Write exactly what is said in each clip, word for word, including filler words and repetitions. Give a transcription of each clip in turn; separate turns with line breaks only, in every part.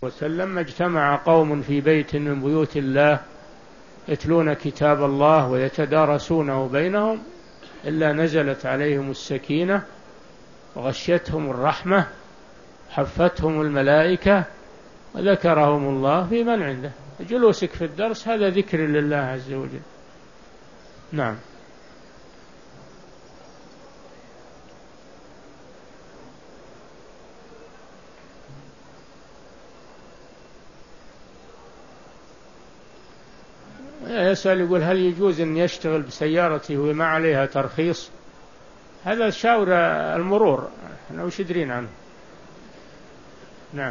وسلم: ما اجتمع قوم في بيت من بيوت الله يتلون كتاب الله ويتدارسونه بينهم إلا نزلت عليهم السكينة وغشيتهم الرحمة حفتهم الملائكة وذكرهم الله في من عنده. جلوسك في الدرس هذا ذكر لله عز وجل. نعم. يسأل يقول: هل يجوز أن يشتغل بسيارته وما عليها ترخيص؟ هذا شاور المرور، احنا وش درين عنه. نعم.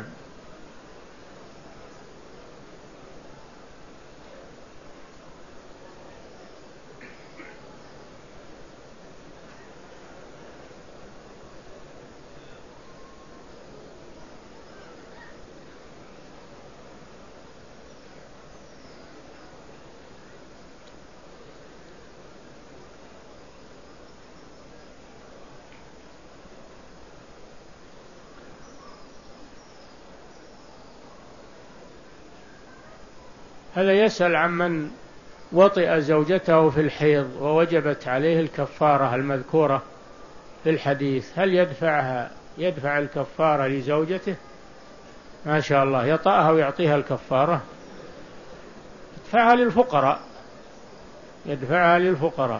هذا يسأل عمن وطئ زوجته في الحيض ووجبت عليه الكفارة المذكورة في الحديث، هل يدفعها يدفع الكفارة لزوجته؟ ما شاء الله، يطأها ويعطيها الكفارة؟ يدفعها للفقراء، يدفعها للفقراء.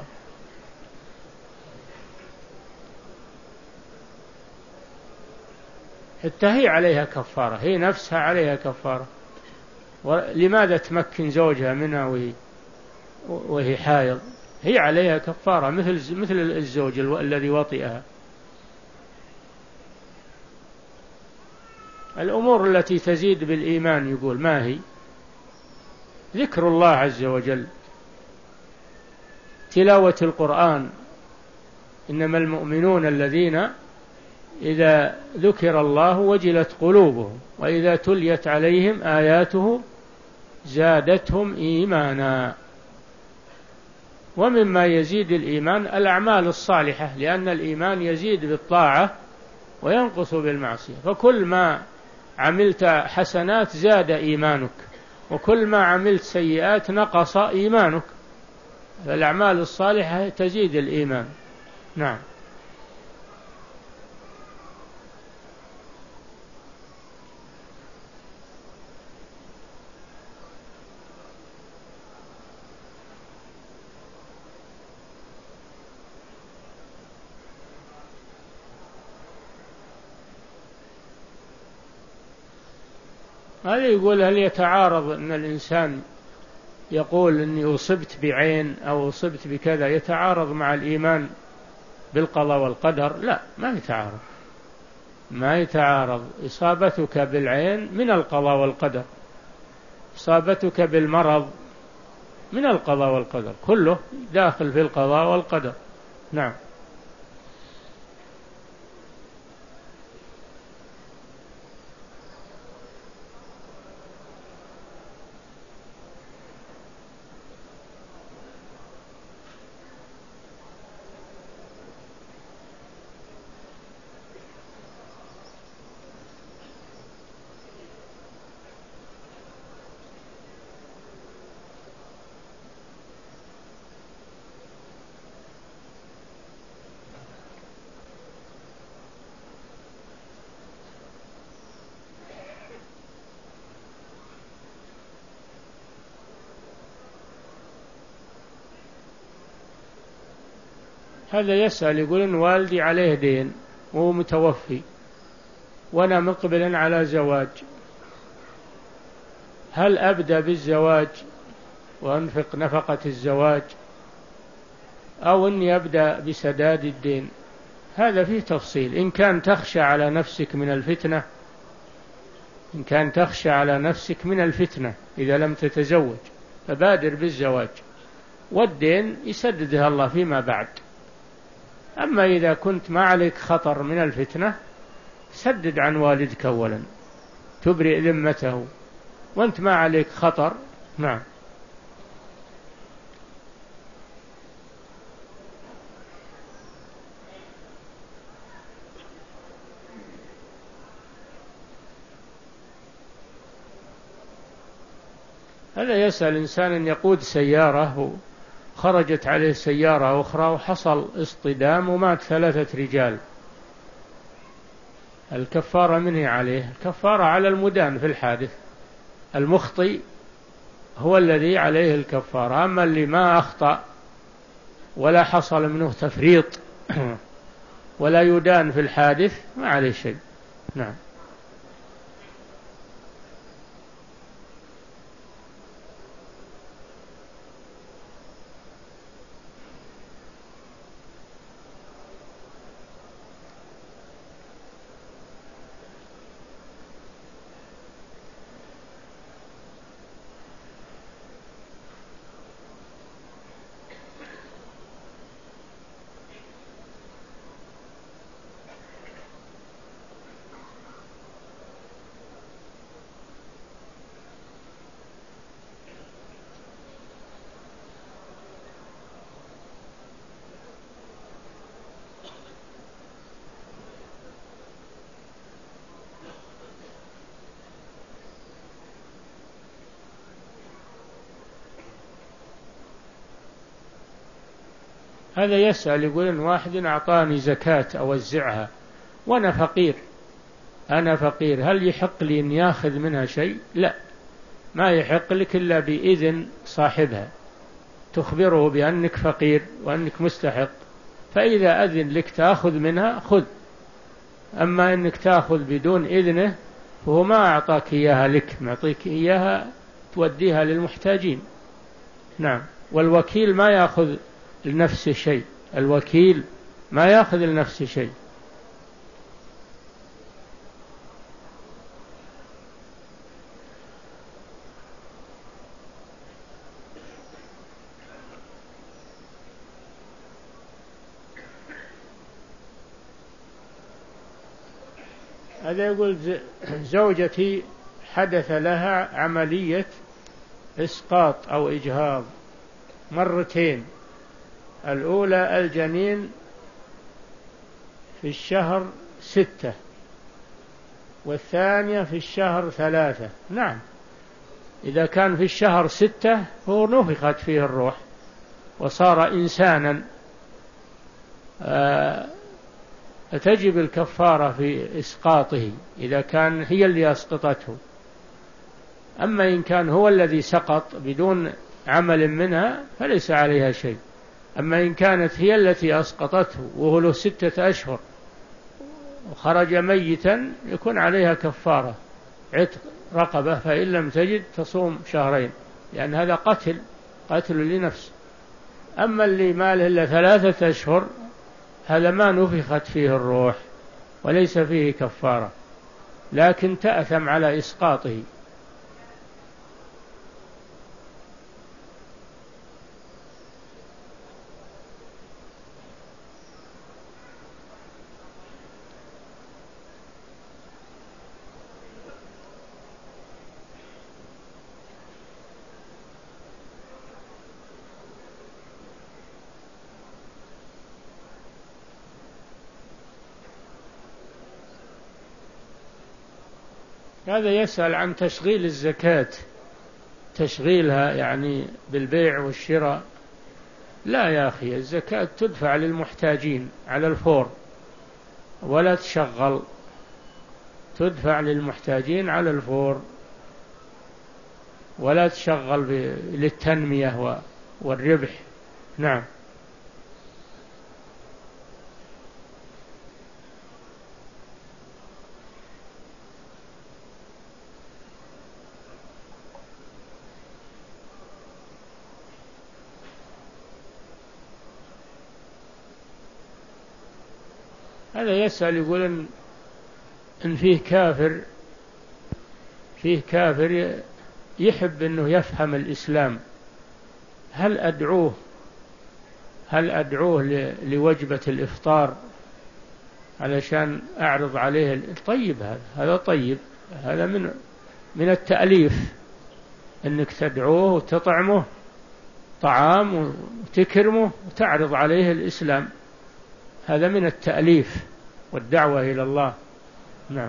حتى هي عليها كفارة، هي نفسها عليها كفارة. ولماذا تمكن زوجها منها وهي وهي حائض؟ هي عليها كفارة مثل مثل الزوج الذي وطئها. الأمور التي تزيد بالإيمان يقول ما هي؟ ذكر الله عز وجل، تلاوة القرآن، إنما المؤمنون الذين إذا ذكر الله وجلت قلوبهم وإذا تليت عليهم آياته زادتهم إيمانا. ومما يزيد الإيمان الأعمال الصالحة، لأن الإيمان يزيد بالطاعة وينقص بالمعصية، فكل ما عملت حسنات زاد إيمانك، وكل ما عملت سيئات نقص إيمانك، فالأعمال الصالحة تزيد الإيمان. نعم. هذا يقول: هل يتعارض أن الإنسان يقول أني أصبت بعين أو أصبت بكذا، يتعارض مع الإيمان بالقضاء والقدر؟ لا، ما يتعارض، ما يتعارض. إصابتك بالعين من القضاء والقدر، إصابتك بالمرض من القضاء والقدر، كله داخل في القضاء والقدر. نعم. هذا يسأل يقول: إن والدي عليه دين وهو متوفي وأنا مقبل على زواج، هل أبدأ بالزواج وأنفق نفقة الزواج أو أني أبدأ بسداد الدين؟ هذا فيه تفصيل. إن كان تخشى على نفسك من الفتنة إن كان تخشى على نفسك من الفتنة إذا لم تتزوج فبادر بالزواج، والدين يسددها الله فيما بعد. أما إذا كنت ما عليك خطر من الفتنة سدد عن والدك أولا، تبرئ ذمته وأنت ما عليك خطر. نعم. هذا يسأل إنسان يقود سيارة وخرجت عليه سيارة أخرى وحصل اصطدام ومات ثلاثة رجال، الكفارة منه عليه؟ الكفارة على المدان في الحادث، المخطئ هو الذي عليه الكفارة، أما اللي ما أخطأ ولا حصل منه تفريط ولا يدان في الحادث ما عليه شيء. نعم. هذا يسأل يقول إن واحد أعطاني زكاة أوزعها وأنا فقير، أنا فقير، هل يحق لي أن يأخذ منها شيء؟ لا، ما يحق لك إلا بإذن صاحبها، تخبره بأنك فقير وأنك مستحق، فإذا أذن لك تأخذ منها خذ، أما أنك تأخذ بدون إذنه فهو ما أعطاك إياها لك، معطيك إياها توديها للمحتاجين. نعم. والوكيل ما يأخذ لنفسه شيء، الوكيل ما يأخذ لنفسه شيء. هذا يقول زوجتي حدث لها عملية إسقاط أو إجهاض مرتين، الأولى الجنين في الشهر ستة والثانية في الشهر ثلاثة. نعم، إذا كان في الشهر ستة فهو نفخت فيه الروح وصار إنسانا، آه تجب الكفارة في إسقاطه إذا كان هي اللي أسقطته. أما إن كان هو الذي سقط بدون عمل منها فليس عليها شيء. أما إن كانت هي التي أسقطته وهو له ستة أشهر وخرج ميتا يكون عليها كفارة عتق رقبة، فإن لم تجد تصوم شهرين، لأن هذا قتل قتل لنفس. أما اللي ما له إلا ثلاثة أشهر هذا ما نفخت فيه الروح وليس فيه كفارة، لكن تأثم على إسقاطه. هذا يسأل عن تشغيل الزكاة، تشغيلها يعني بالبيع والشراء. لا يا أخي، الزكاة تدفع للمحتاجين على الفور ولا تشغل، تدفع للمحتاجين على الفور ولا تشغل للتنمية والربح. نعم. هذا يسأل يقول إن, إن فيه كافر فيه كافر يحب أنه يفهم الإسلام، هل أدعوه هل أدعوه لوجبة الإفطار علشان أعرض عليه؟ طيب، هذا هذا طيب، هذا من من التأليف، أنك تدعوه وتطعمه طعام وتكرمه وتعرض عليه الإسلام، هذا من التأليف والدعوة إلى الله. نعم.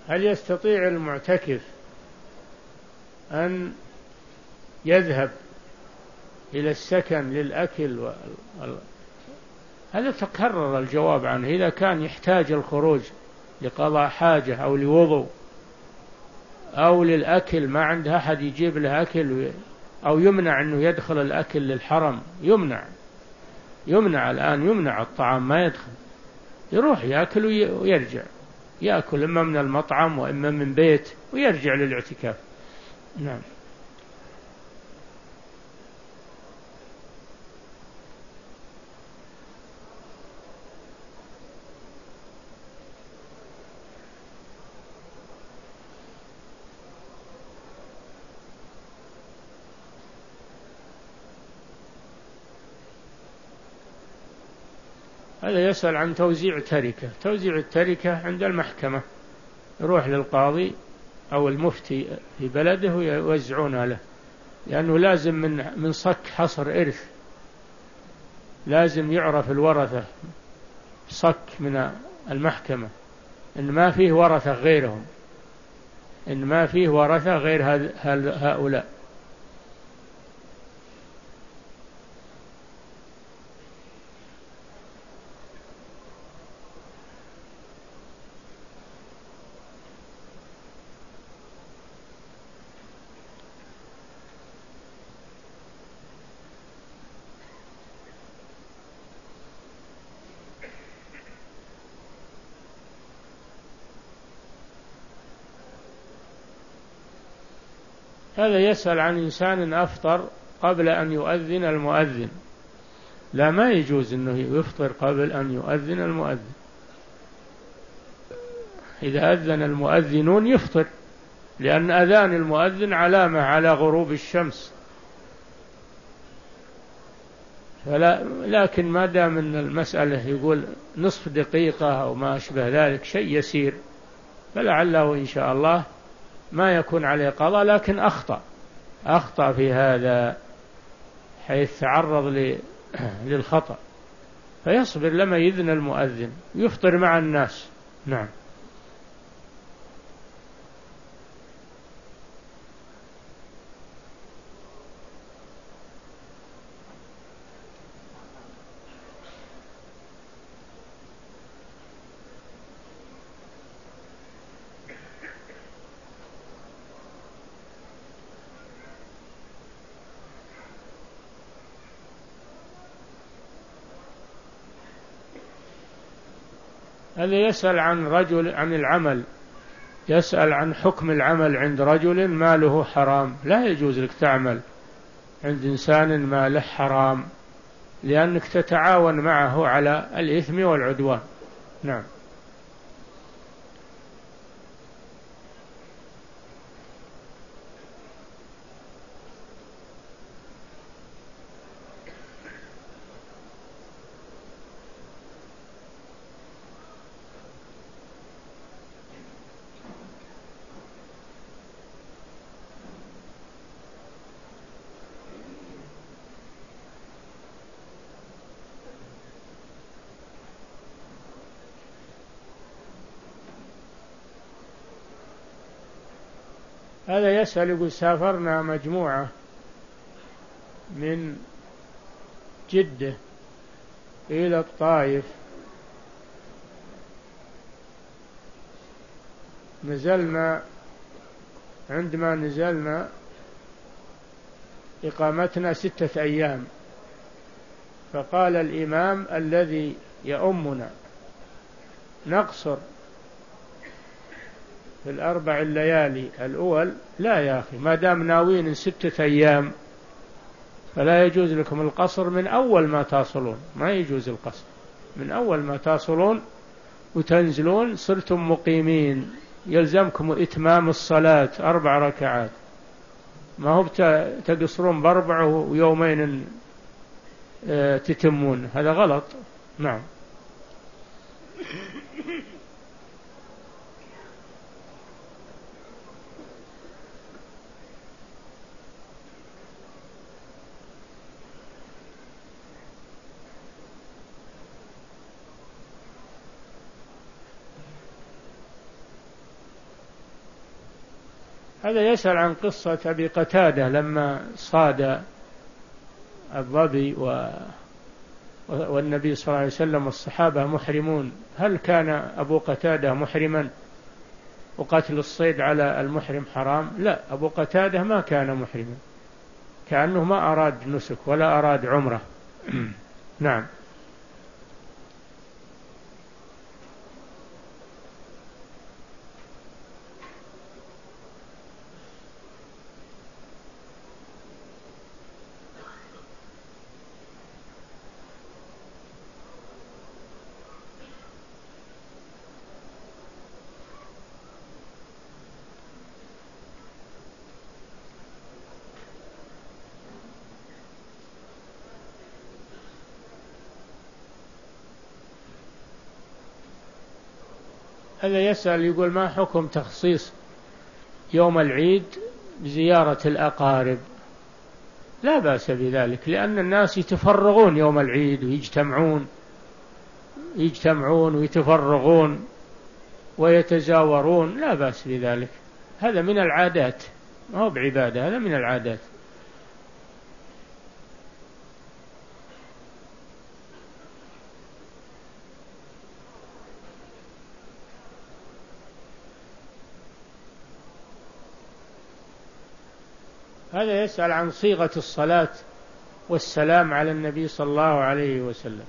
هل يستطيع المعتكف أن يذهب إلى السكن للأكل و... هذا تكرر الجواب عنه. إذا كان يحتاج الخروج لقضاء حاجة أو لوضوء أو للأكل، ما عنده أحد يجيب له أكل، أو يمنع أنه يدخل الأكل للحرم، يمنع يمنع الآن يمنع الطعام ما يدخل، يروح يأكل ويرجع، يأكل إما من المطعم وإما من بيت ويرجع للاعتكاف. نعم. هذا يسأل عن توزيع تركة. توزيع التركة عند المحكمة، يروح للقاضي أو المفتي في بلده ويوزعون له، لأنه لازم من من صك حصر إرث، لازم يعرف الورثة صك من المحكمة إن ما فيه ورثة غيرهم، إن ما فيه ورثة غير هؤلاء. هذا يسأل عن إنسان أفطر قبل أن يؤذن المؤذن. لا، ما يجوز أنه يفطر قبل أن يؤذن المؤذن. إذا أذن المؤذنون يفطر، لأن أذان المؤذن علامة على غروب الشمس. فلا، لكن ما دام أن المسألة يقول نصف دقيقة أو ما أشبه ذلك، شيء يسير، فلعله إن شاء الله ما يكون عليه قضاء، لكن أخطأ أخطأ في هذا حيث تعرض للخطأ، فيصبر لما يذن المؤذن، يفطر مع الناس. نعم. هذا يسأل عن رجل عن العمل، يسأل عن حكم العمل عند رجل ماله حرام. لا يجوز لك تعمل عند إنسان ماله حرام، لأنك تتعاون معه على الإثم والعدوان. نعم. هذا يسأل يقول سافرنا مجموعة من جدة إلى الطائف، نزلنا عندما نزلنا إقامتنا ستة أيام، فقال الإمام الذي يؤمنا نقصر في الأربع الليالي الأول. لا يا أخي، ما دام ناوين ستة أيام فلا يجوز لكم القصر من أول ما تصلون، ما يجوز القصر من أول ما تصلون وتنزلون صرتم مقيمين، يلزمكم إتمام الصلاة أربع ركعات، ما هو تقصرون بأربع ويومين تتمون، هذا غلط. نعم. هذا يسأل عن قصة أبي قتادة لما صاد الظبي و والنبي صلى الله عليه وسلم والصحابة محرمون، هل كان أبو قتادة محرما وقتل الصيد على المحرم حرام؟ لا، أبو قتادة ما كان محرما، كأنه ما أراد نسك ولا أراد عمره. نعم. هذا يسأل يقول ما حكم تخصيص يوم العيد بزيارة الأقارب؟ لا بأس بذلك، لأن الناس يتفرغون يوم العيد ويجتمعون يجتمعون ويتفرغون ويتزاورون، لا بأس بذلك، هذا من العادات، ما هو بعبادة، هذا من العادات. هذا يسأل عن صيغة الصلاة والسلام على النبي صلى الله عليه وسلم،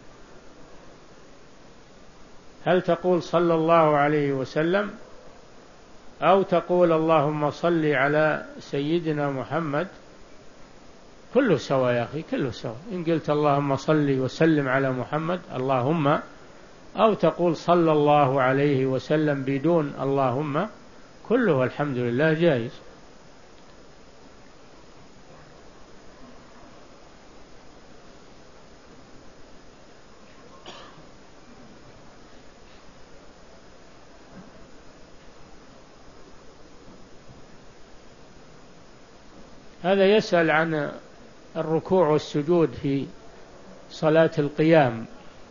هل تقول صلى الله عليه وسلم أو تقول اللهم صل على سيدنا محمد؟ كله سوا يا أخي، كله سوا، إن قلت اللهم صل وسلم على محمد اللهم، أو تقول صلى الله عليه وسلم بدون اللهم، كله الحمد لله جائز. هذا يسأل عن الركوع والسجود في صلاة القيام،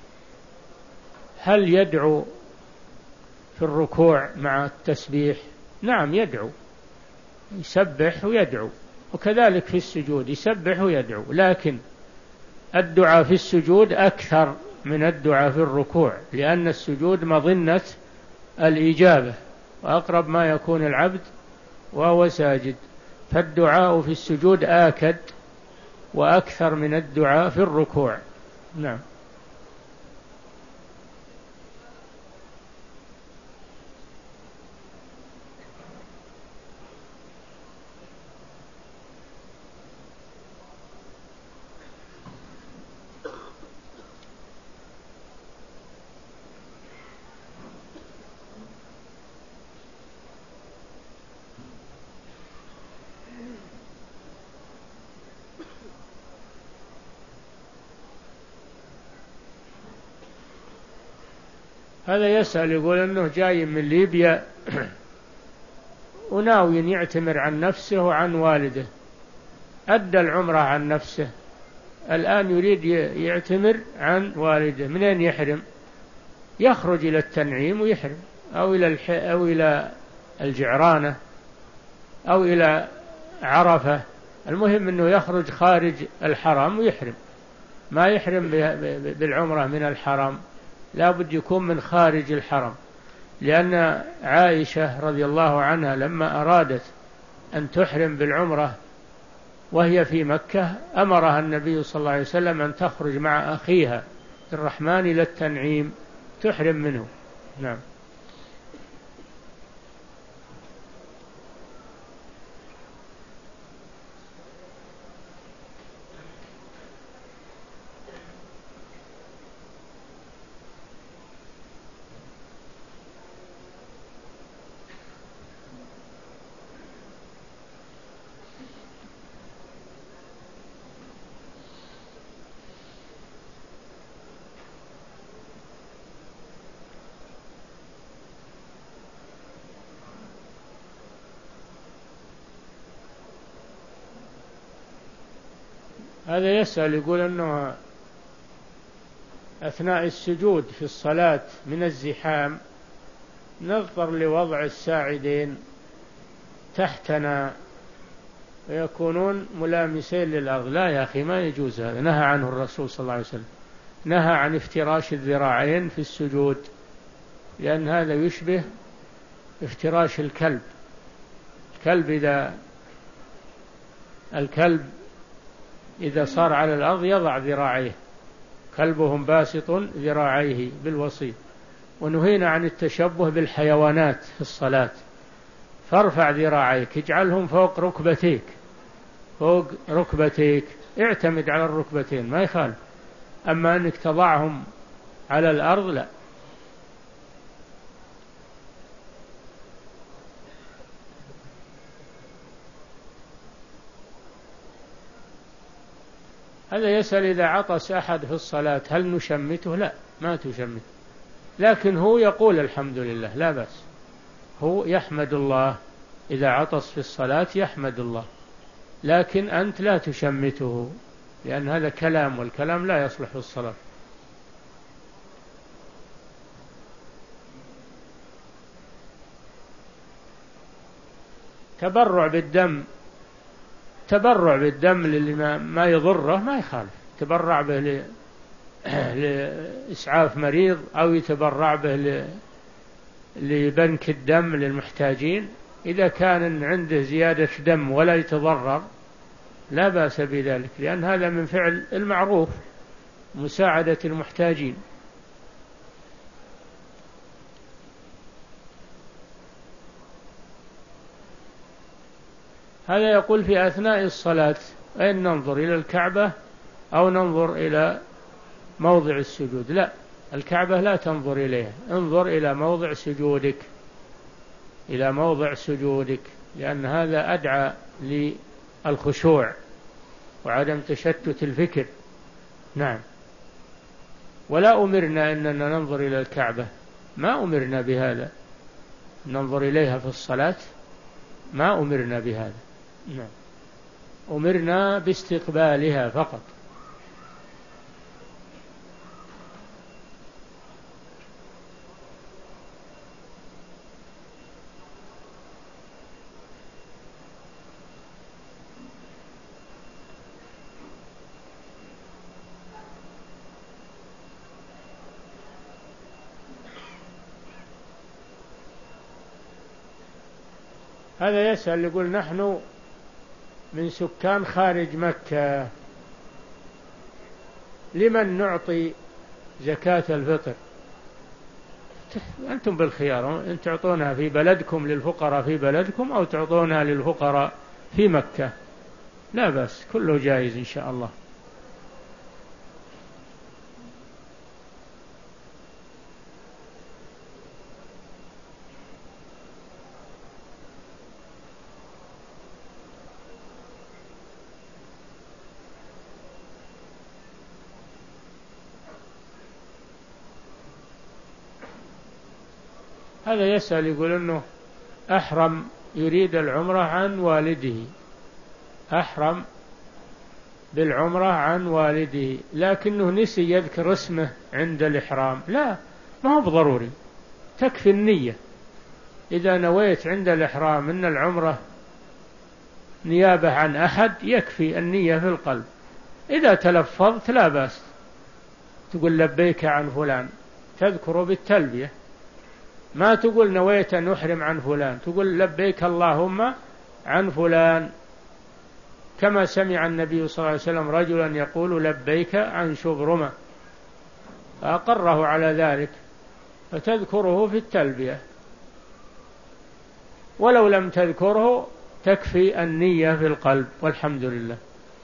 هل يدعو في الركوع مع التسبيح؟ نعم يدعو، يسبح ويدعو، وكذلك في السجود يسبح ويدعو، لكن الدعاء في السجود أكثر من الدعاء في الركوع، لأن السجود مظنة الإجابة وأقرب ما يكون العبد وهو ساجد، فالدعاء في السجود آكد وأكثر من الدعاء في الركوع. نعم. هذا يسأل يقول أنه جاي من ليبيا وناوي يعتمر عن نفسه وعن والده، أدى العمرة عن نفسه، الآن يريد يعتمر عن والده، منين يحرم؟ يخرج إلى التنعيم ويحرم، أو إلى الح... أو إلى الجعرانة أو إلى عرفة، المهم أنه يخرج خارج الحرم ويحرم، ما يحرم بالعمرة من الحرم، لا بد يكون من خارج الحرم، لأن عائشة رضي الله عنها لما أرادت أن تحرم بالعمرة وهي في مكة أمرها النبي صلى الله عليه وسلم أن تخرج مع أخيها الرحمن إلى التنعيم تحرم منه. نعم. هذا يسأل يقول أنه أثناء السجود في الصلاة من الزحام نضطر لوضع الساعدين تحتنا ويكونون ملامسين للأرض. لا يا أخي، ما يجوز هذا، نهى عنه الرسول صلى الله عليه وسلم، نهى عن افتراش الذراعين في السجود، لأن هذا يشبه افتراش الكلب. الكلب إذا الكلب إذا صار على الأرض يضع ذراعيه، كلبهم باسط ذراعيه بالوصيد. ونهينا عن التشبه بالحيوانات في الصلاة، فارفع ذراعيك، اجعلهم فوق ركبتيك، فوق ركبتيك، اعتمد على الركبتين ما يخالف، أما أنك تضعهم على الأرض لا. هذا يسأل إذا عطس أحد في الصلاة هل نشمته؟ لا، ما تشمته، لكن هو يقول الحمد لله لا بأس، هو يحمد الله إذا عطس في الصلاة يحمد الله، لكن أنت لا تشمته، لأن هذا كلام، والكلام لا يصلح في الصلاة. تبرع بالدم، تبرع بالدم اللي ما يضره ما يخالف، تبرع به لإسعاف مريض أو يتبرع به لبنك الدم للمحتاجين، إذا كان عنده زيادة دم ولا يتضرر لا بأس بذلك، لأن هذا من فعل المعروف، مساعدة المحتاجين. هذا يقول في أثناء الصلاة أين ننظر، إلى الكعبة أو ننظر إلى موضع السجود؟ لا، الكعبة لا تنظر إليها، انظر إلى موضع سجودك، إلى موضع سجودك، لأن هذا أدعى للخشوع وعدم تشتت الفكر. نعم. ولا أمرنا أننا ننظر إلى الكعبة، ما أمرنا بهذا، ننظر إليها في الصلاة ما أمرنا بهذا. نعم، أمرنا باستقبالها فقط. هذا يسأل يقول نحن من سكان خارج مكة، لمن نعطي زكاة الفطر؟ أنتم بالخيار، أن تعطونها في بلدكم للفقراء في بلدكم أو تعطونها للفقراء في مكة، لا بأس، كله جائز إن شاء الله. هذا يسأل يقول أنه أحرم يريد العمرة عن والده، أحرم بالعمرة عن والده، لكنه نسي يذكر اسمه عند الإحرام. لا، ما هو بضروري، تكفي النية. إذا نويت عند الإحرام أن العمرة نيابة عن أحد يكفي النية في القلب. إذا تلفظت لا بأس، تقول لبيك عن فلان، تذكر بالتلبية، ما تقول نويت أن أحرم عن فلان، تقول لبيك اللهم عن فلان، كما سمع النبي صلى الله عليه وسلم رجلا يقول لبيك عن شبرمة فأقره على ذلك، فتذكره في التلبية، ولو لم تذكره تكفي النية في القلب، والحمد لله.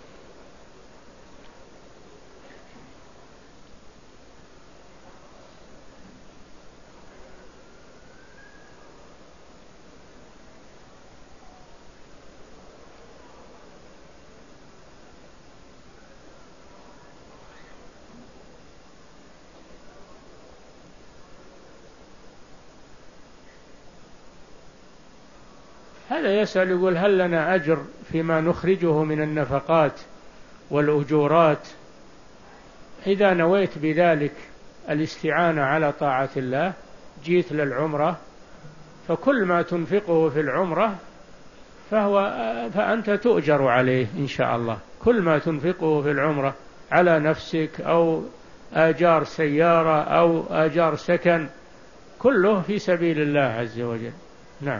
هذا يسأل يقول هل لنا أجر فيما نخرجه من النفقات والأجورات إذا نويت بذلك الاستعانة على طاعة الله، جيت للعمرة، فكل ما تنفقه في العمرة فهو فأنت تؤجر عليه إن شاء الله. كل ما تنفقه في العمرة على نفسك أو آجار سيارة أو آجار سكن كله في سبيل الله عز وجل. نعم.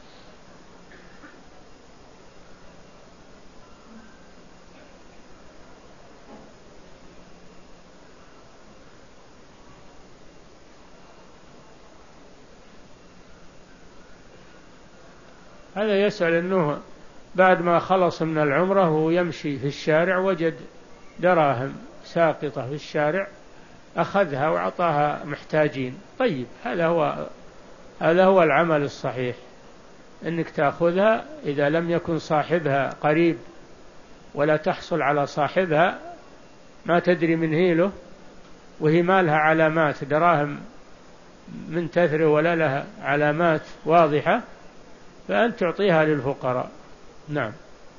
هذا يسأل أنه بعد ما خلص من العمرة وهو يمشي في الشارع وجد دراهم ساقطة في الشارع أخذها وأعطاها محتاجين. طيب، هذا هو هذا هو العمل الصحيح، أنك تأخذها إذا لم يكن صاحبها قريب ولا تحصل على صاحبها، ما تدري من هيله، وهي ما لها علامات، دراهم من تثر ولا لها علامات واضحة، فأن تعطيها للفقراء. نعم.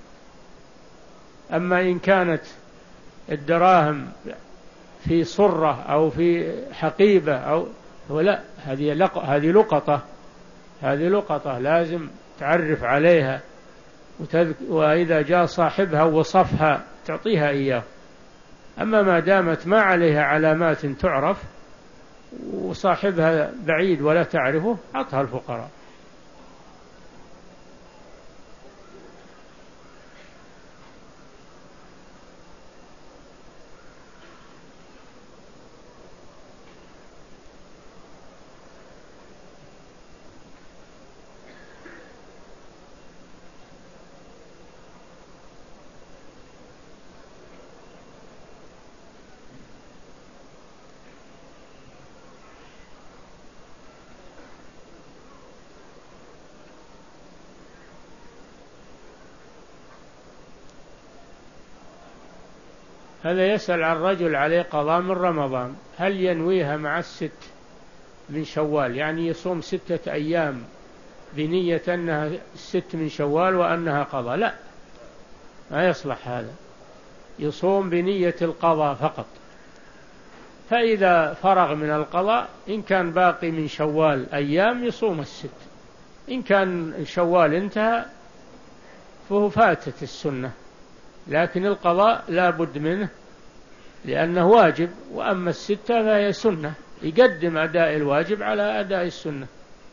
أما إن كانت الدراهم في صرة أو في حقيبة أو ولا، هذه لق... هذه لقطة هذه لقطة لازم تعرف عليها، وتذك... وإذا جاء صاحبها وصفها تعطيها إياه. أما ما دامت ما عليها علامات تعرف وصاحبها بعيد ولا تعرفه، أعطها الفقراء. هذا يسأل عن رجل عليه قضاء من رمضان، هل ينويها مع الست من شوال؟ يعني يصوم ستة أيام بنية أنها ست من شوال وأنها قضاء؟ لا، ما يصلح هذا. يصوم بنية القضاء فقط، فإذا فرغ من القضاء إن كان باقي من شوال أيام يصوم الست، إن كان شوال انتهى فهو فاتت السنة، لكن القضاء لا بد منه لأنه واجب، وأما الستة فهي سنة، يقدم أداء الواجب على أداء السنة.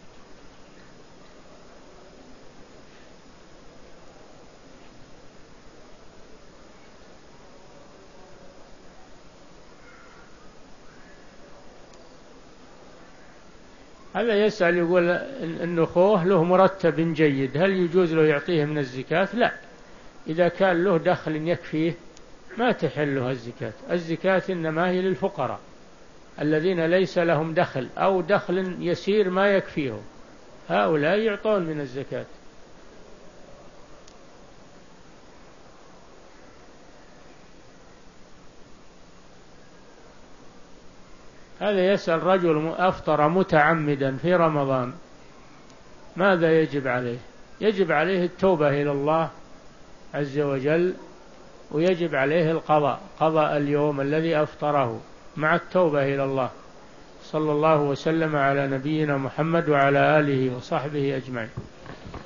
هذا يسأل يقول إن أخوه له مرتب جيد، هل يجوز له يعطيه من الزكاة؟ لا، إذا كان له دخل يكفيه ما تحله الزكاة. الزكاة إنما هي للفقراء الذين ليس لهم دخل أو دخل يسير ما يكفيهم، هؤلاء يعطون من الزكاة. هذا يسأل رجل أفطر متعمدا في رمضان، ماذا يجب عليه؟ يجب عليه التوبة إلى الله عز وجل، ويجب عليه القضاء، قضاء اليوم الذي أفطره مع التوبة إلى الله. صلى الله وسلم على نبينا محمد وعلى آله وصحبه أجمعين.